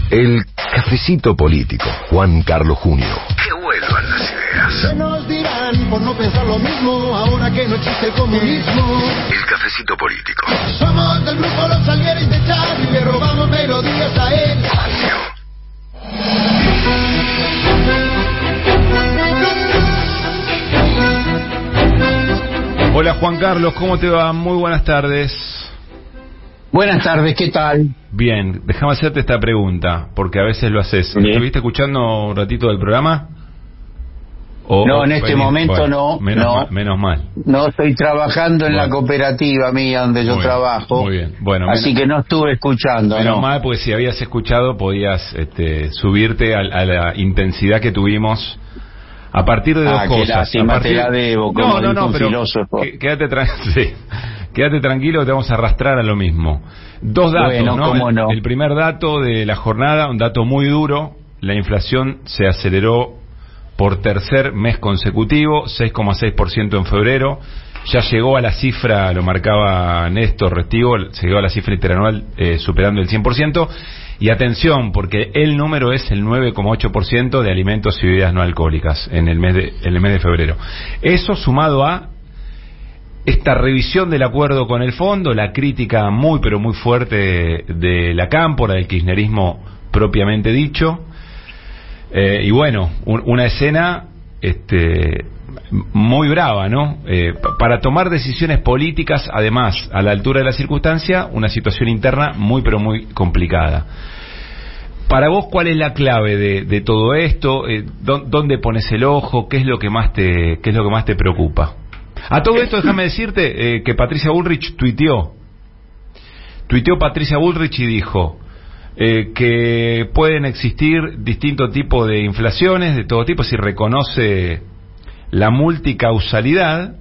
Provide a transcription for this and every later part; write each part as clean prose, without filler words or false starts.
El cafecito político. Juan Carlos Junio. Que vuelvan las ideas. ¿Qué nos dirán por no pensar lo mismo ahora que no existe el comunismo? El cafecito político. Somos del grupo Los Salieres de Charlie y le robamos melodías a él. Hola Juan Carlos, ¿cómo te va? Muy buenas tardes. Buenas tardes, ¿qué tal? Bien, déjame hacerte esta pregunta, porque a veces lo haces. Bien. ¿Estuviste escuchando un ratito del programa? No, en este momento no. Menos mal. No, estoy trabajando en la cooperativa mía donde yo trabajo. Muy bien. Bueno, así que no estuve escuchando. Menos mal, porque si habías escuchado podías subirte a la intensidad que tuvimos a partir de dos cosas. Te la debo, como no, pero filósofo. Quédate tranquilo que te vamos a arrastrar a lo mismo. Dos datos, bueno, ¿no? ¿cómo no? El primer dato de la jornada, un dato muy duro, la inflación se aceleró por tercer mes consecutivo, 6,6% en febrero, ya llegó a la cifra, lo marcaba Néstor Restivo, se llegó a la cifra interanual superando el 100%, y atención, porque el número es el 9,8% de alimentos y bebidas no alcohólicas en el mes de febrero. Eso sumado a esta revisión del acuerdo con el fondo, la crítica muy pero muy fuerte de la cámpora, del kirchnerismo propiamente dicho, y bueno, una escena muy brava, ¿no? Para tomar decisiones políticas, además, a la altura de la circunstancia, una situación interna muy pero muy complicada. Para vos, ¿cuál es la clave de todo esto? ¿Dónde pones el ojo? ¿Qué es lo que más te preocupa? A todo esto, déjame decirte que Patricia Bullrich tuiteó Patricia Bullrich y dijo que pueden existir distintos tipos de inflaciones, de todo tipo, si reconoce la multicausalidad,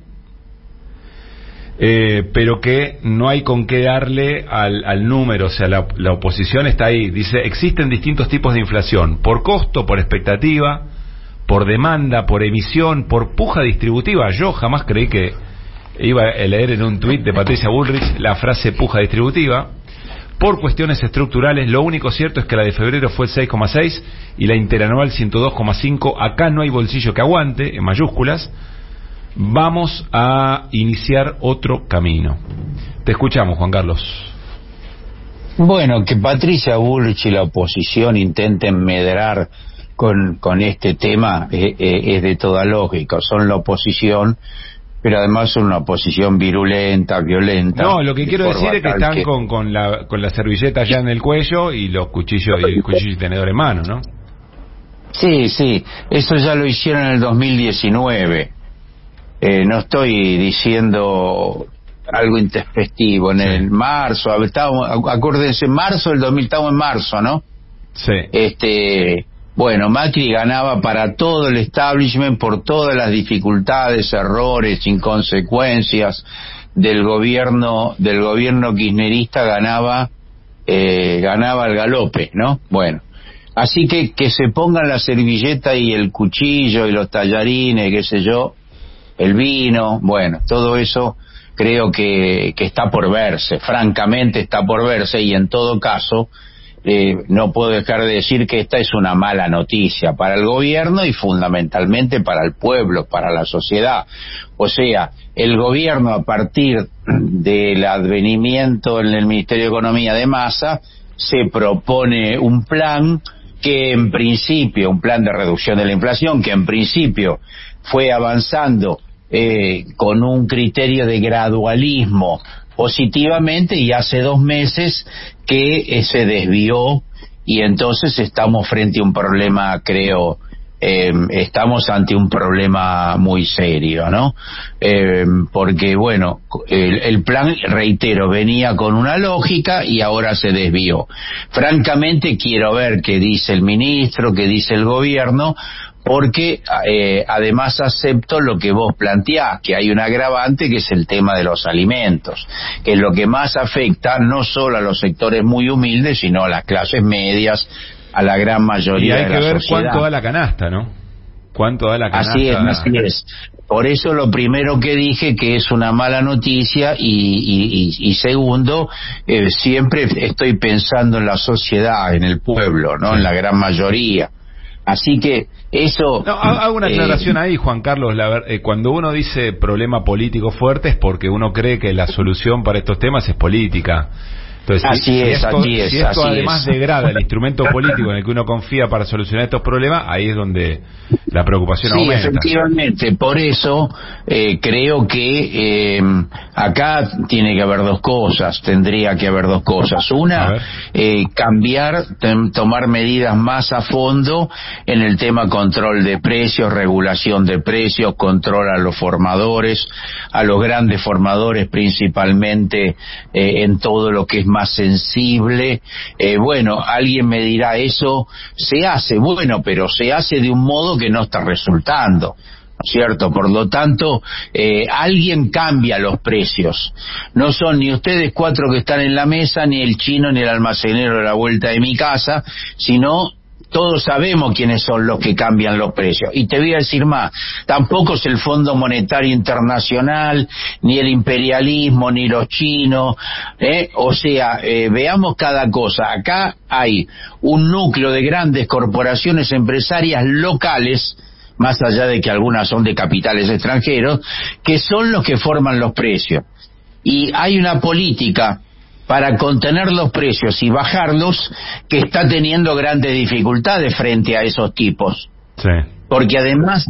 pero que no hay con qué darle al número, o sea, la oposición está ahí, dice, existen distintos tipos de inflación, por costo, por expectativa, por demanda, por emisión, por puja distributiva. Yo jamás creí que iba a leer en un tuit de Patricia Bullrich la frase puja distributiva. Por cuestiones estructurales, lo único cierto es que la de febrero fue el 6,6 y la interanual 102,5. Acá no hay bolsillo que aguante, en mayúsculas. Vamos a iniciar otro camino. Te escuchamos, Juan Carlos. Bueno, que Patricia Bullrich y la oposición intenten medrar con este tema es de toda lógica. Son la oposición, pero además son una oposición virulenta, violenta. No, lo que quiero decir es que están con la servilleta ya en el cuello y los cuchillos y tenedor en mano, ¿no? Sí, eso ya lo hicieron en el 2019. No estoy diciendo algo intempestivo. En el marzo, acuérdense, marzo del 2000, estamos en marzo, ¿no? Sí. Bueno, Macri ganaba para todo el establishment por todas las dificultades, errores, inconsecuencias del gobierno kirchnerista, ganaba al galope, ¿no? Bueno, así que se pongan la servilleta y el cuchillo y los tallarines, qué sé yo, el vino, bueno, todo eso creo que está por verse, francamente está por verse, y en todo caso no puedo dejar de decir que esta es una mala noticia para el gobierno y fundamentalmente para el pueblo, para la sociedad. O sea, el gobierno, a partir del advenimiento en el Ministerio de Economía de Massa, se propone un plan que en principio, un plan de reducción de la inflación, que en principio fue avanzando con un criterio de gradualismo positivamente, y hace 2 meses que se desvió, y entonces estamos frente a un problema, creo, estamos ante un problema muy serio, ¿no? Porque, bueno, el plan, reitero, venía con una lógica y ahora se desvió. Francamente quiero ver qué dice el ministro, qué dice el gobierno, porque además acepto lo que vos planteás, que hay un agravante, que es el tema de los alimentos, que es lo que más afecta no solo a los sectores muy humildes, sino a las clases medias, a la gran mayoría de la sociedad. Y hay que ver cuánto da la canasta, ¿no? ¿Cuánto da la canasta? Así es. Por eso lo primero que dije que es una mala noticia y segundo, siempre estoy pensando en la sociedad, en el pueblo, ¿no? En la gran mayoría. Así que eso... No, hago una aclaración ahí, Juan Carlos. Cuando uno dice problema político fuerte es porque uno cree que la solución para estos temas es política. Entonces, si esto además degrada el instrumento político en el que uno confía para solucionar estos problemas, ahí es donde la preocupación aumenta. Sí, efectivamente. Por eso creo que acá tendría que haber dos cosas. Una, tomar medidas más a fondo en el tema control de precios, regulación de precios, control a los formadores, a los grandes formadores principalmente en todo lo que es más sensible. Bueno, alguien me dirá, eso se hace, bueno, pero se hace de un modo que no está resultando, ¿no es cierto? Por lo tanto, alguien cambia los precios. No son ni ustedes cuatro que están en la mesa, ni el chino, ni el almacenero a la vuelta de mi casa, sino todos sabemos quiénes son los que cambian los precios. Y te voy a decir más, tampoco es el Fondo Monetario Internacional, ni el imperialismo, ni los chinos, o sea, veamos cada cosa. Acá hay un núcleo de grandes corporaciones empresarias locales, más allá de que algunas son de capitales extranjeros, que son los que forman los precios. Y hay una política para contener los precios y bajarlos que está teniendo grandes dificultades frente a esos tipos. Sí. Porque además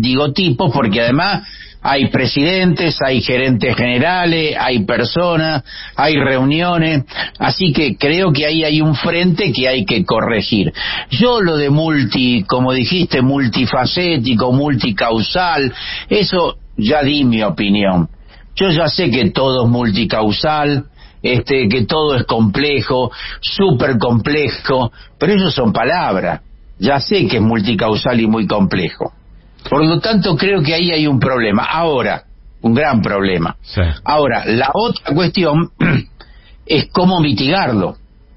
hay presidentes, hay gerentes generales, hay personas, hay reuniones, así que creo que ahí hay un frente que hay que corregir. Yo lo de como dijiste, multifacético, multicausal, eso ya di mi opinión. Yo ya sé que todo es multicausal, que todo es complejo, súper complejo, pero eso son palabras. Ya sé que es multicausal y muy complejo. Por lo tanto, creo que ahí hay un problema. Ahora, un gran problema. Sí. Ahora, la otra cuestión es cómo mitigarlo.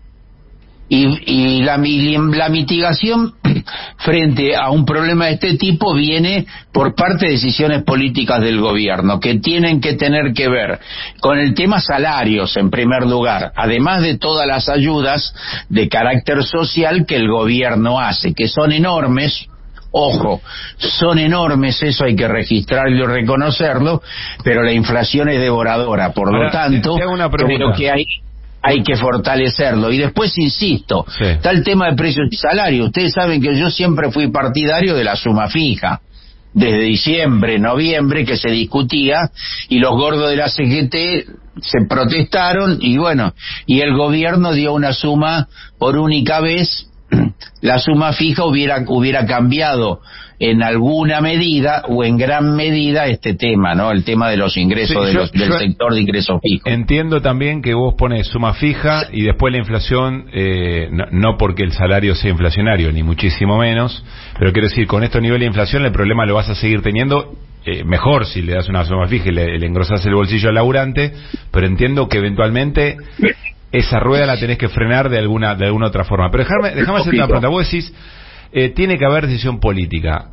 Y la mitigación frente a un problema de este tipo viene por parte de decisiones políticas del gobierno, que tienen que tener que ver con el tema salarios en primer lugar, además de todas las ayudas de carácter social que el gobierno hace, que son enormes. Ojo, son enormes, eso hay que registrarlo y reconocerlo, pero la inflación es devoradora, por lo tanto, creo que hay que fortalecerlo. Y después, insisto, está el tema de precios y salarios. Ustedes saben que yo siempre fui partidario de la suma fija. Desde diciembre, noviembre, que se discutía, y los gordos de la CGT se protestaron, y bueno, y el gobierno dio una suma por única vez. La suma fija hubiera cambiado en alguna medida o en gran medida este tema, ¿no? El tema de los ingresos del sector de ingresos fijos. Entiendo también que vos pones suma fija y después la inflación, no porque el salario sea inflacionario, ni muchísimo menos, pero quiero decir, con estos niveles de inflación el problema lo vas a seguir teniendo, mejor si le das una suma fija y le engrosás el bolsillo al laburante, pero entiendo que eventualmente esa rueda la tenés que frenar de alguna otra forma. Pero déjame hacerte una pregunta. Vos decís, tiene que haber decisión política.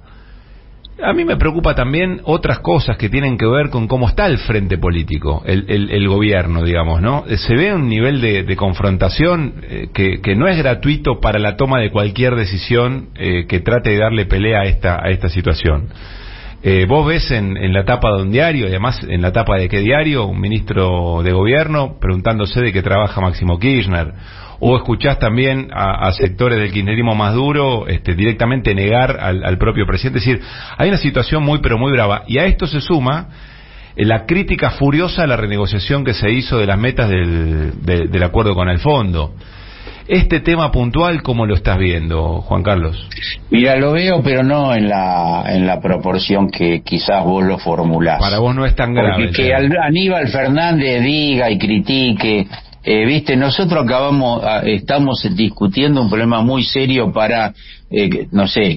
A mí me preocupa también otras cosas que tienen que ver con cómo está el frente político, el gobierno, digamos, ¿no? Se ve un nivel de confrontación que no es gratuito para la toma de cualquier decisión que trate de darle pelea a esta situación. Vos ves en la tapa de un diario, y además en la tapa de qué diario, un ministro de gobierno preguntándose de qué trabaja Máximo Kirchner, o escuchás también a sectores del kirchnerismo más duro directamente negar al propio presidente. Es decir, hay una situación muy pero muy brava, y a esto se suma la crítica furiosa a la renegociación que se hizo de las metas del acuerdo con el fondo. Este tema puntual, ¿cómo lo estás viendo, Juan Carlos? Mira, lo veo, pero no en la proporción que quizás vos lo formulás. Para vos no es tan grave. Porque que Aníbal Fernández diga y critique, viste, nosotros estamos discutiendo un problema muy serio para, no sé,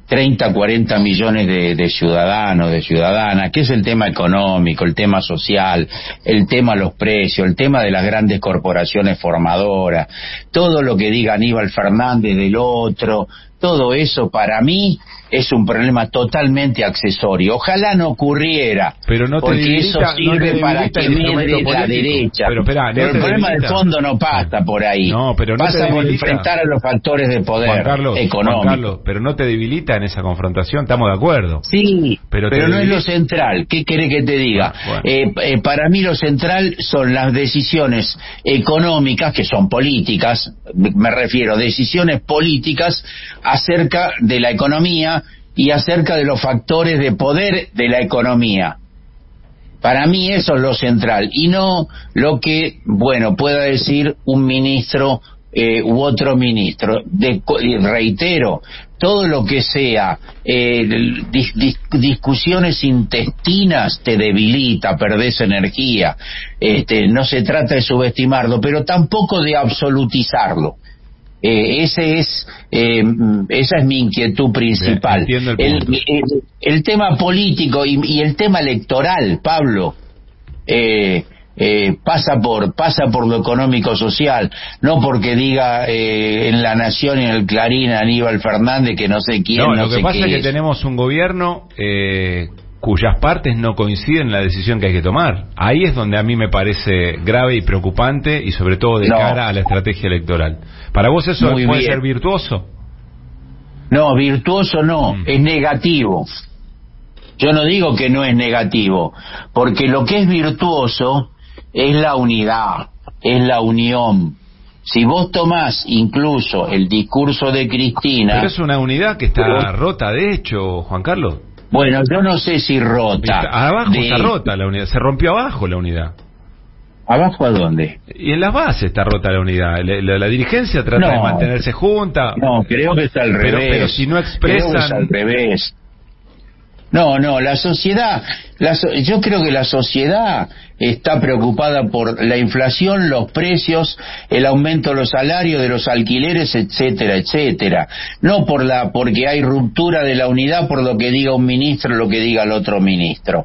30, 40 millones de ciudadanos, de ciudadanas, que es el tema económico, el tema social, el tema de los precios, el tema de las grandes corporaciones formadoras, todo lo que diga Aníbal Fernández del otro, todo eso para mí es un problema totalmente accesorio. Ojalá no ocurriera, pero no te porque debilita, eso sirve no para que medre la derecha. Pero, espera, pero el problema de fondo no pasa por ahí. No, pero no pasa por enfrentar a los factores de poder económico. Juan Carlos, pero no te debilita en esa confrontación, estamos de acuerdo. Sí, pero no es lo central. ¿Qué querés que te diga? Bueno. Para mí lo central son las decisiones económicas, que son políticas, me refiero, decisiones políticas acerca de la economía y acerca de los factores de poder de la economía. Para mí eso es lo central, y no lo que, bueno, pueda decir un ministro u otro ministro. Reitero, todo lo que sea discusiones intestinas te debilita, perdés energía. No se trata de subestimarlo, pero tampoco de absolutizarlo. Esa es mi inquietud principal. El tema político y el tema electoral, Pablo, pasa por lo económico social, no porque diga en La Nación y en el Clarín Aníbal Fernández que no sé quién, lo que pasa es que tenemos un gobierno cuyas partes no coinciden en la decisión que hay que tomar. Ahí es donde a mí me parece grave y preocupante, y sobre todo de cara a la estrategia electoral. ¿Para vos eso puede ser virtuoso? No, virtuoso no, es negativo. Yo no digo que no es negativo, porque lo que es virtuoso es la unidad, es la unión. Si vos tomás incluso el discurso de Cristina... Pero es una unidad que está rota, de hecho, Juan Carlos. Bueno, yo no sé si rota. Abajo está rota la unidad, se rompió abajo la unidad. ¿Abajo a dónde? Y en las bases está rota la unidad. La dirigencia trata de mantenerse junta. No, creo que está al revés. Pero si no expresan... Creo que es al revés. No, la sociedad... yo creo que la sociedad está preocupada por la inflación, los precios, el aumento de los salarios, de los alquileres, etcétera, etcétera. No porque hay ruptura de la unidad por lo que diga un ministro o lo que diga el otro ministro.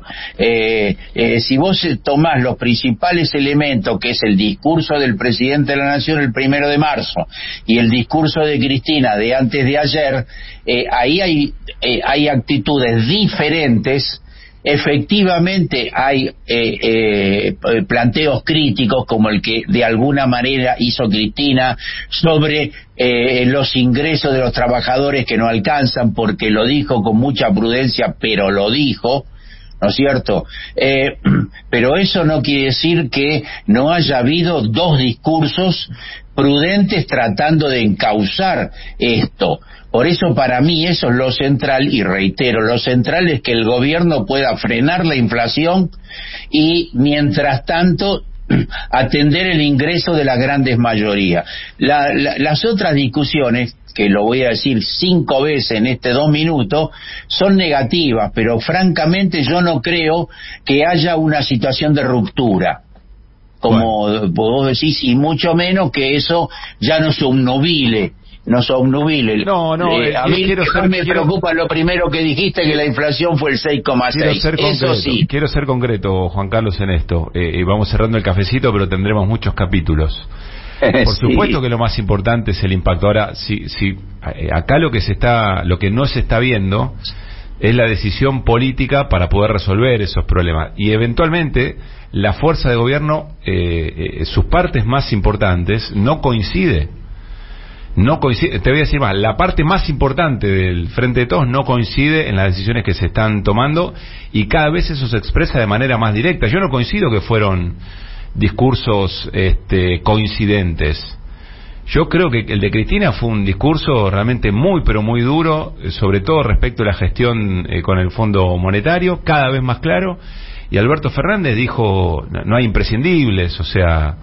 Si vos tomás los principales elementos, que es el discurso del presidente de la Nación el 1 de marzo y el discurso de Cristina de antes de ayer, ahí hay actitudes diferentes. Efectivamente hay planteos críticos como el que de alguna manera hizo Cristina sobre los ingresos de los trabajadores que no alcanzan, porque lo dijo con mucha prudencia, pero lo dijo, ¿no es cierto? Pero eso no quiere decir que no haya habido dos discursos prudentes tratando de encauzar esto. Por eso para mí eso es lo central, y reitero, lo central es que el gobierno pueda frenar la inflación y mientras tanto atender el ingreso de las grandes mayorías. Las otras discusiones, que lo voy a decir 5 veces en 2 minutos, son negativas, pero francamente yo no creo que haya una situación de ruptura, como vos decís, y mucho menos que eso ya no se obnubile. No, a mí me preocupa lo primero que dijiste, que la inflación fue el 6,6. Eso sí. Quiero ser concreto, Juan Carlos, en esto. Vamos cerrando el cafecito, pero tendremos muchos capítulos. Por supuesto que lo más importante es el impacto. Ahora, acá lo que no se está viendo es la decisión política para poder resolver esos problemas. Y eventualmente la fuerza de gobierno, sus partes más importantes, no coincide. Te voy a decir más, la parte más importante del Frente de Todos no coincide en las decisiones que se están tomando, y cada vez eso se expresa de manera más directa. Yo no coincido que fueron discursos coincidentes. Yo creo que el de Cristina fue un discurso realmente muy, pero muy duro, sobre todo respecto a la gestión con el Fondo Monetario, cada vez más claro, y Alberto Fernández dijo, no hay imprescindibles, o sea...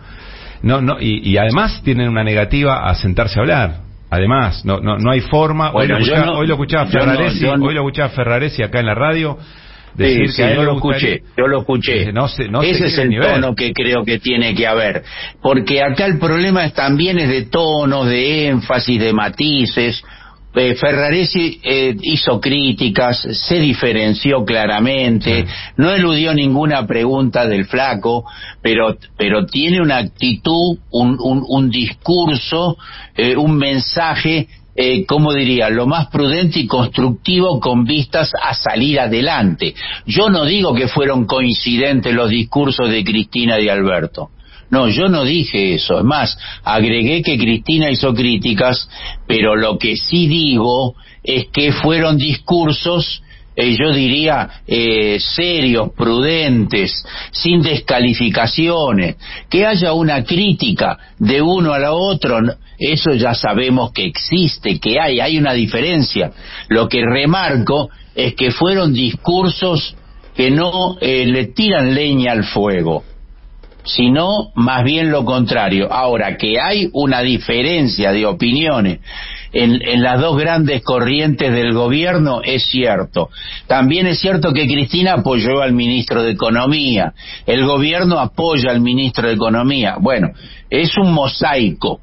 y además tienen una negativa a sentarse a hablar. Además, no hay forma. Hoy lo escuchaba Ferraresi acá en la radio decir que yo lo escuché. Ese es el tono que creo que tiene que haber, porque acá el problema también es de tonos, de énfasis, de matices. Ferraresi hizo críticas, se diferenció claramente, no eludió ninguna pregunta del flaco, pero tiene una actitud, un discurso, un mensaje, como diría, lo más prudente y constructivo con vistas a salir adelante. Yo no digo que fueron coincidentes los discursos de Cristina y de Alberto. No, yo no dije eso. Es más, agregué que Cristina hizo críticas, pero lo que sí digo es que fueron discursos, yo diría, serios, prudentes, sin descalificaciones. Que haya una crítica de uno a la otro, eso ya sabemos que existe, que hay una diferencia. Lo que remarco es que fueron discursos que no le tiran leña al fuego, sino más bien lo contrario. Ahora, que hay una diferencia de opiniones en las dos grandes corrientes del gobierno, es cierto. También es cierto que Cristina apoyó al ministro de Economía, el gobierno apoya al ministro de Economía. Bueno, es un mosaico.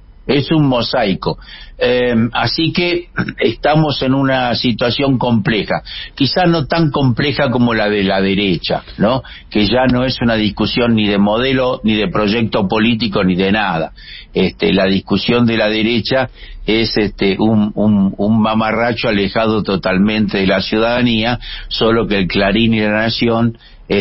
Así que estamos en una situación compleja, quizá no tan compleja como la de la derecha, ¿no? Que ya no es una discusión ni de modelo, ni de proyecto político, ni de nada. La discusión de la derecha es un mamarracho alejado totalmente de la ciudadanía, solo que el Clarín y la Nación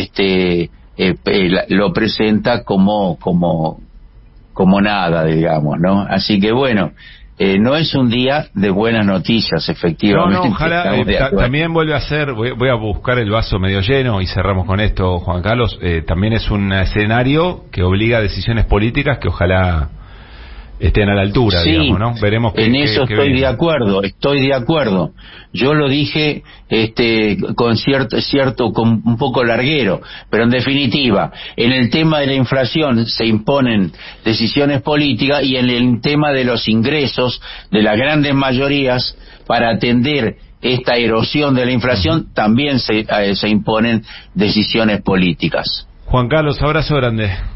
lo presenta como nada, digamos, ¿no? Así que bueno, no es un día de buenas noticias, efectivamente. No, ojalá, también vuelve a ser, voy a buscar el vaso medio lleno y cerramos con esto, Juan Carlos, también es un escenario que obliga a decisiones políticas que ojalá estén a la altura, sí, digamos, ¿no? Veremos en eso estoy de acuerdo. Yo lo dije con cierto con un poco larguero, pero en definitiva, en el tema de la inflación se imponen decisiones políticas, y en el tema de los ingresos de las grandes mayorías para atender esta erosión de la inflación también se imponen decisiones políticas. Juan Carlos, abrazo grande.